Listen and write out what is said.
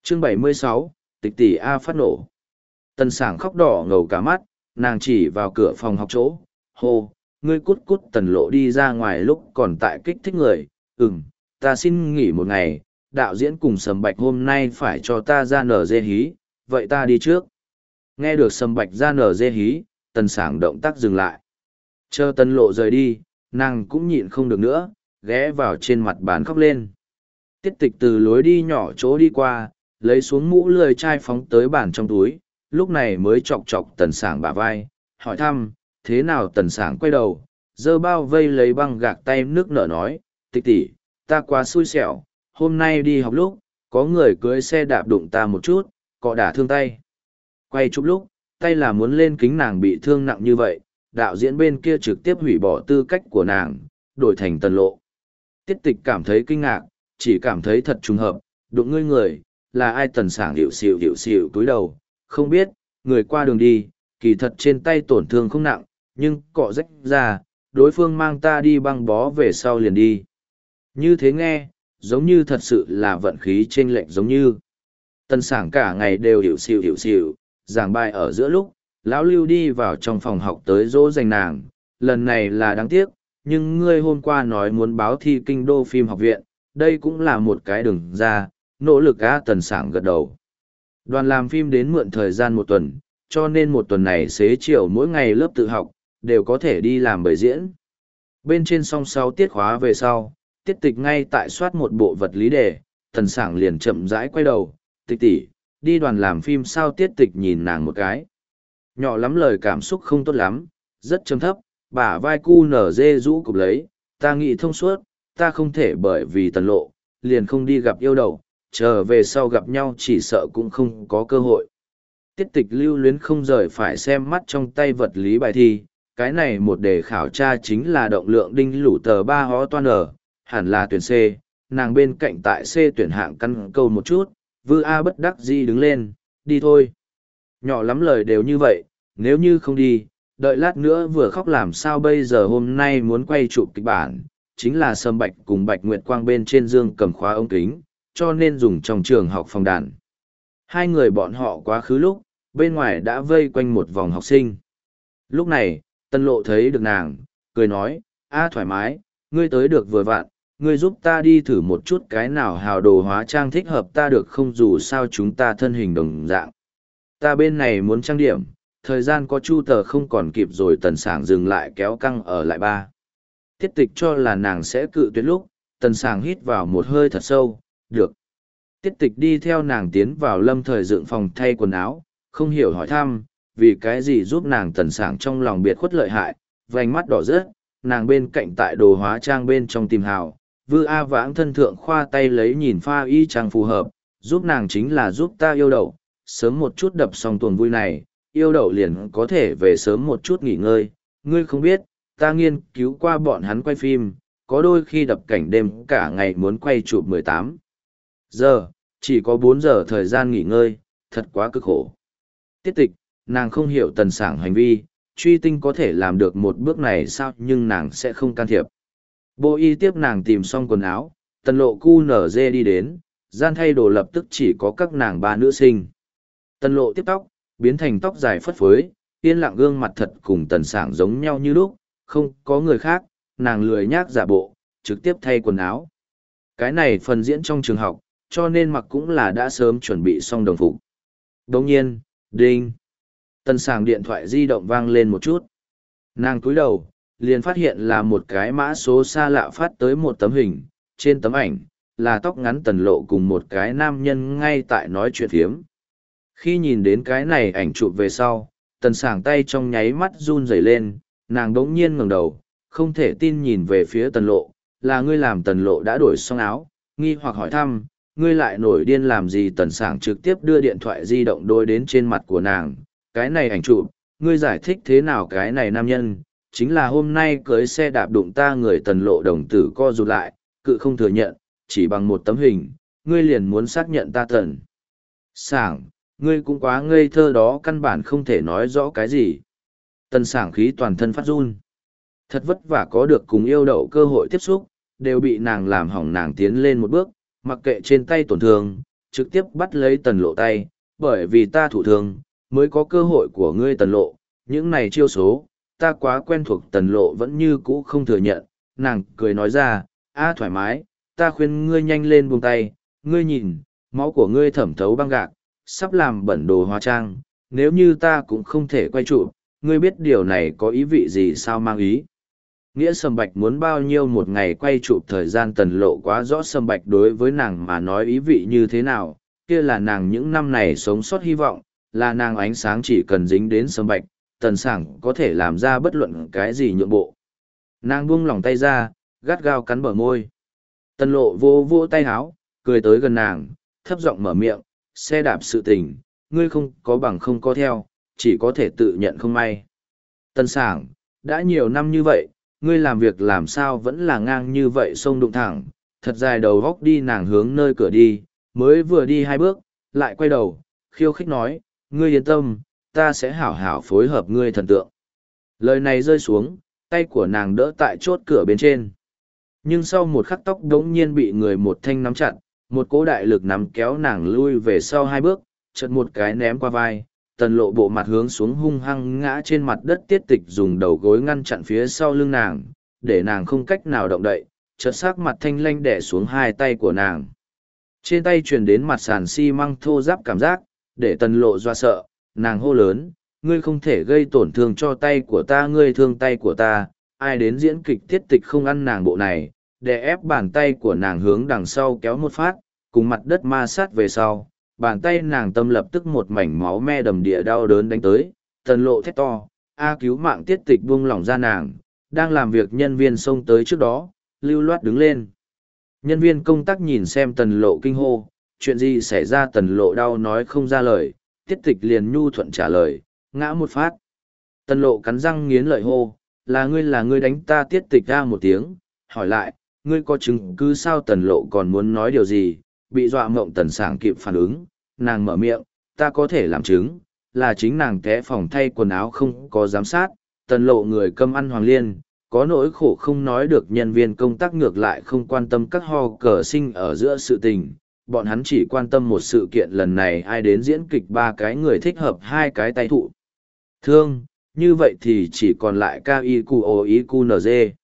Chương 76, tịch tỷ A phát nổ. Tần Sảng khóc đỏ ngầu cả mắt, nàng chỉ vào cửa phòng học chỗ, hô, ngươi cút cút Tần Lộ đi ra ngoài lúc còn tại kích thích người, ta xin nghỉ một ngày, đạo diễn cùng Sầm Bạch hôm nay phải cho ta ra nở dê hí, vậy ta đi trước. Nghe được Sầm Bạch ra nở dê hí, Tần Sảng động tác dừng lại. Chờ Tần Lộ rời đi, nàng cũng nhịn không được nữa, ghé vào trên mặt bàn khóc lên. Tiết Tịch từ lối đi nhỏ chỗ đi qua, lấy xuống mũ lười chai phóng tới bàn trong túi, lúc này mới chọc chọc Tần Sảng bả vai, hỏi thăm, thế nào? Tần Sảng quay đầu, giơ bao vây lấy băng gạc tay nước nở nói, Tịch tỷ, ta quá xui xẻo, hôm nay đi học lúc, có người cưới xe đạp đụng ta một chút, cọ đả thương tay. Quay chụp lúc, tay là muốn lên kính nàng bị thương nặng như vậy, đạo diễn bên kia trực tiếp hủy bỏ tư cách của nàng, đổi thành Tần Lộ. Tiết Tịch cảm thấy kinh ngạc, chỉ cảm thấy thật trùng hợp, đụng ngươi người, là ai? Tần Sảng hiệu xịu túi đầu, không biết, người qua đường đi, kỳ thật trên tay tổn thương không nặng, nhưng cọ rách ra, đối phương mang ta đi băng bó về sau liền đi. Như thế nghe, giống như thật sự là vận khí chênh lệch giống như. Tần Sảng cả ngày đều hiệu xịu, giảng bài ở giữa lúc, lão Lưu đi vào trong phòng học tới dỗ dành nàng, lần này là đáng tiếc, nhưng ngươi hôm qua nói muốn báo thi kinh đô phim học viện, đây cũng là một cái đường ra, nỗ lực á. Tần Sảng gật đầu. Đoàn làm phim đến mượn thời gian một tuần, cho nên một tuần này xế chiều mỗi ngày lớp tự học, đều có thể đi làm bài diễn. Bên trên song 6 tiết khóa về sau, Tiết Tịch ngay tại soát một bộ vật lý đề, Tần Sảng liền chậm rãi quay đầu, Tịch tỷ, đi đoàn làm phim sao? Tiết Tịch nhìn nàng một cái. Nhỏ lắm lời cảm xúc không tốt lắm, rất trầm thấp, bả vai cu nở dê rũ cục lấy, ta nghĩ thông suốt, ta không thể bởi vì Tần Lộ, liền không đi gặp yêu đầu, trở về sau gặp nhau chỉ sợ cũng không có cơ hội. Tiết Tịch lưu luyến không rời phải xem mắt trong tay vật lý bài thi, cái này một đề khảo tra chính là động lượng đinh lũ tờ 3 hó toan ở, hẳn là tuyển C, nàng bên cạnh tại C tuyển hạng căn câu một chút, Vư A bất đắc dĩ đứng lên, đi thôi. Nhỏ lắm lời đều như vậy, nếu như không đi, đợi lát nữa vừa khóc làm sao bây giờ? Hôm nay muốn quay chụp kịch bản, chính là Sâm Bạch cùng Bạch Nguyệt Quang bên trên dương cầm khóa ống kính, cho nên dùng trong trường học phòng đàn. Hai người bọn họ quá khứ lúc, bên ngoài đã vây quanh một vòng học sinh. Lúc này, Tần Lộ thấy được nàng, cười nói, a thoải mái, ngươi tới được vừa vặn, ngươi giúp ta đi thử một chút cái nào hào đồ hóa trang thích hợp ta được không? Dù sao chúng ta thân hình đồng dạng. Ta bên này muốn trang điểm, thời gian có chu tờ không còn kịp rồi. Tần Sảng dừng lại kéo căng ở lại ba. Tiết Tịch cho là nàng sẽ cự tuyệt lúc, Tần Sảng hít vào một hơi thật sâu, được. Tiết Tịch đi theo nàng tiến vào Lâm Thời dựng phòng thay quần áo, không hiểu hỏi thăm, vì cái gì giúp nàng? Tần Sảng trong lòng biệt khuất lợi hại, vành mắt đỏ rớt, nàng bên cạnh tại đồ hóa trang bên trong tìm hào, Vư A vãng thân thượng khoa tay lấy nhìn pha y trang phù hợp, giúp nàng chính là giúp ta yêu đậu, sớm một chút đập xong tuần vui này, yêu đậu liền có thể về sớm một chút nghỉ ngơi. Ngươi không biết, ta nghiên cứu qua bọn hắn quay phim, có đôi khi đập cảnh đêm cả ngày muốn quay chụp 18 giờ, chỉ có 4 giờ thời gian nghỉ ngơi, thật quá cực khổ. Tiết Tịch, nàng không hiểu Tần Sảng hành vi, truy tinh có thể làm được một bước này sao, nhưng nàng sẽ không can thiệp. Bộ y tiếp nàng tìm xong quần áo, Tần Lộ cu nở dê đi đến, gian thay đồ lập tức chỉ có các nàng ba nữ sinh. Tần Lộ tiếp tóc, biến thành tóc dài phất phới, yên lặng gương mặt thật cùng Tần Sảng giống nhau như lúc, không có người khác, nàng lười nhác giả bộ, trực tiếp thay quần áo. Cái này phần diễn trong trường học, cho nên mặc cũng là đã sớm chuẩn bị xong đồng phục. Đồng nhiên, đinh. Tần Sảng điện thoại di động vang lên một chút. Nàng cúi đầu, liền phát hiện là một cái mã số xa lạ phát tới một tấm hình. Trên tấm ảnh, là tóc ngắn Tần Lộ cùng một cái nam nhân ngay tại nói chuyện phiếm. Khi nhìn đến cái này ảnh chụp về sau, Tần Sảng tay trong nháy mắt run rẩy lên, nàng đống nhiên ngẩng đầu, không thể tin nhìn về phía Tần Lộ, là ngươi làm? Tần Lộ đã đổi xong áo, nghi hoặc hỏi thăm, ngươi lại nổi điên làm gì? Tần Sảng trực tiếp đưa điện thoại di động đối đến trên mặt của nàng, cái này ảnh chụp, ngươi giải thích thế nào? Cái này nam nhân, chính là hôm nay cưới xe đạp đụng ta người. Tần Lộ đồng tử co rụt lại, cự không thừa nhận, chỉ bằng một tấm hình, ngươi liền muốn xác nhận ta? Tần Sảng, ngươi cũng quá ngây thơ đó, căn bản không thể nói rõ cái gì. Tần Sảng khí toàn thân phát run. Thật vất vả có được cùng yêu đậu cơ hội tiếp xúc, đều bị nàng làm hỏng. Nàng tiến lên một bước, mặc kệ trên tay tổn thương, trực tiếp bắt lấy tần lộ tay, bởi vì ta thủ thường, mới có cơ hội của ngươi tần lộ, những này chiêu số, ta quá quen thuộc tần lộ vẫn như cũ không thừa nhận, nàng cười nói ra, thoải mái, ta khuyên ngươi nhanh lên buông tay, ngươi nhìn, máu của ngươi thẩm thấu băng gạc, sắp làm bẩn đồ hóa trang, nếu như ta cũng không thể quay trụ, ngươi biết điều này có ý vị gì sao mang ý. Nghĩa Sầm Bạch muốn bao nhiêu một ngày quay chụp thời gian tần lộ quá rõ Sầm Bạch đối với nàng mà nói ý vị như thế nào, kia là nàng những năm này sống sót hy vọng, là nàng ánh sáng chỉ cần dính đến Sầm Bạch, tần sảng có thể làm ra bất luận cái gì nhượng bộ. Nàng buông lỏng tay ra, gắt gao cắn bờ môi. Tần lộ vô vô tay háo, cười tới gần nàng, thấp giọng mở miệng, xe đạp sự tình, ngươi không có bằng không có theo, chỉ có thể tự nhận không may. Tần sảng, đã nhiều năm như vậy, ngươi làm việc làm sao vẫn là ngang như vậy sông đụng thẳng, thật dài đầu góc đi nàng hướng nơi cửa đi, mới vừa đi 2 bước, lại quay đầu, khiêu khích nói, ngươi yên tâm, ta sẽ hảo hảo phối hợp ngươi thần tượng. Lời này rơi xuống, tay của nàng đỡ tại chốt cửa bên trên. Nhưng sau một khắc tóc đống nhiên bị người một thanh nắm chặt, một cỗ đại lực nắm kéo nàng lui về sau 2 bước, chợt một cái ném qua vai, tần lộ bộ mặt hướng xuống hung hăng ngã trên mặt đất tiết tịch dùng đầu gối ngăn chặn phía sau lưng nàng, để nàng không cách nào động đậy, chợt sắc mặt thanh lanh đẻ xuống 2 tay của nàng. Trên tay truyền đến mặt sàn xi măng thô ráp cảm giác, để tần lộ doa sợ, nàng hô lớn, ngươi không thể gây tổn thương cho tay của ta, ngươi thương tay của ta, ai đến diễn kịch tiết tịch không ăn nàng bộ này, để ép bàn tay của nàng hướng đằng sau kéo một phát, cùng mặt đất ma sát về sau, bàn tay nàng tâm lập tức một mảnh máu me đầm địa đau đớn đánh tới, tần lộ thét to, cứu mạng tiết tịch buông lỏng ra nàng, đang làm việc nhân viên xông tới trước đó, lưu loát đứng lên. Nhân viên công tác nhìn xem tần lộ kinh hô, chuyện gì xảy ra tần lộ đau nói không ra lời, tiết tịch liền nhu thuận trả lời, ngã một phát. Tần lộ cắn răng nghiến lợi hô, là ngươi đánh ta tiết tịch ra một tiếng, hỏi lại, ngươi có chứng cứ sao tần lộ còn muốn nói điều gì, bị dọa mộng tần sảng kịp phản ứng, nàng mở miệng, ta có thể làm chứng, là chính nàng té phòng thay quần áo không có giám sát, tần lộ người câm ăn hoàng liên, có nỗi khổ không nói được nhân viên công tác ngược lại không quan tâm các ho cờ sinh ở giữa sự tình, bọn hắn chỉ quan tâm một sự kiện lần này ai đến diễn kịch 3 cái người thích hợp 2 cái tay thụ. Thương, như vậy thì chỉ còn lại KIQOIQNZ.